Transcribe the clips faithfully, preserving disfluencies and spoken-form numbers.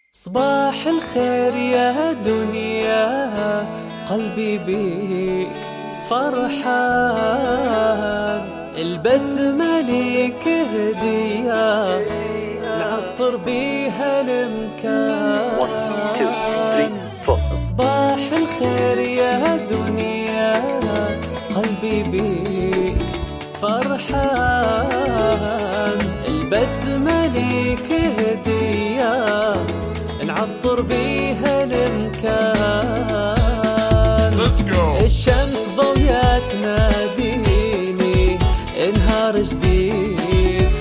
صباح الخير يا دنيا، قلبي بيك فرحان، البسمة ليك هدية نعطر بيها المكان. صباح الخير يا دنيا، قلبي بيك فرحان، البسمة ليك هدية نعطر بيها المكان. الشمس ضوية تناديني، نهار جديد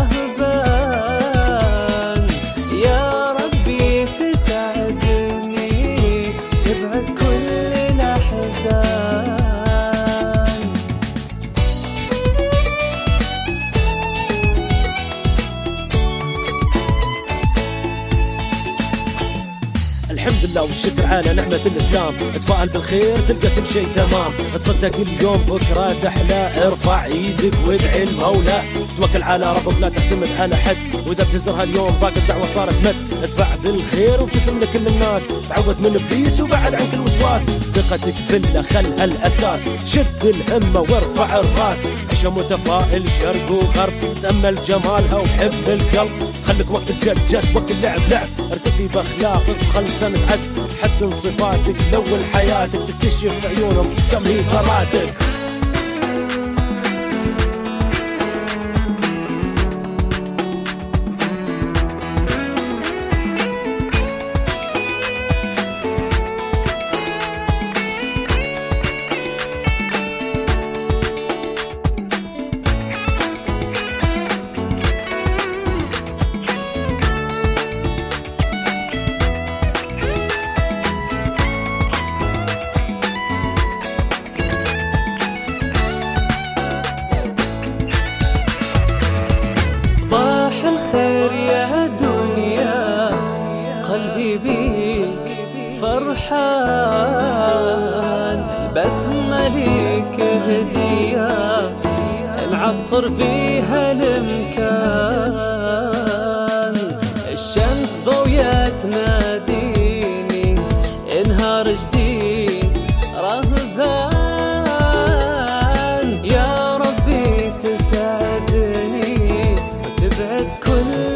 رهبان، يا ربي تسعدني تبعد كل الأحزان. الحمد لله والشكر على نعمة الإسلام، اتفائل بالخير تلقى كل شيء تمام، تصدق اليوم بكرة تحلى، ارفع ايدك وادعي المولى، توكل على ربك لا تعتمد على حد، واذا بتزرها اليوم ضاق الدعوة صارت مد، ادفع بالخير وابتسم لكل الناس، تعوذ من ابليس وبعد عن كل وسواس، ثقتك بالله خلها الاساس، شد الهمة وارفع الراس، عيش متفائل شرق وغرب، تأمل جمالها وحب القلب، خلك وقت الجد جد وقت اللعب لعب، ارتقي باخلاقك وخل سنة عد، حسن صفاتك لول حياتك، تكتشف عيونهم كم هي فراتك. قلبي بيك فرحان، البسمة ليك هدية نعطر بيها المكان. الشمس ضوية تناديني، نهار جديد رهبان، يا ربي تسعدني وتبعد كل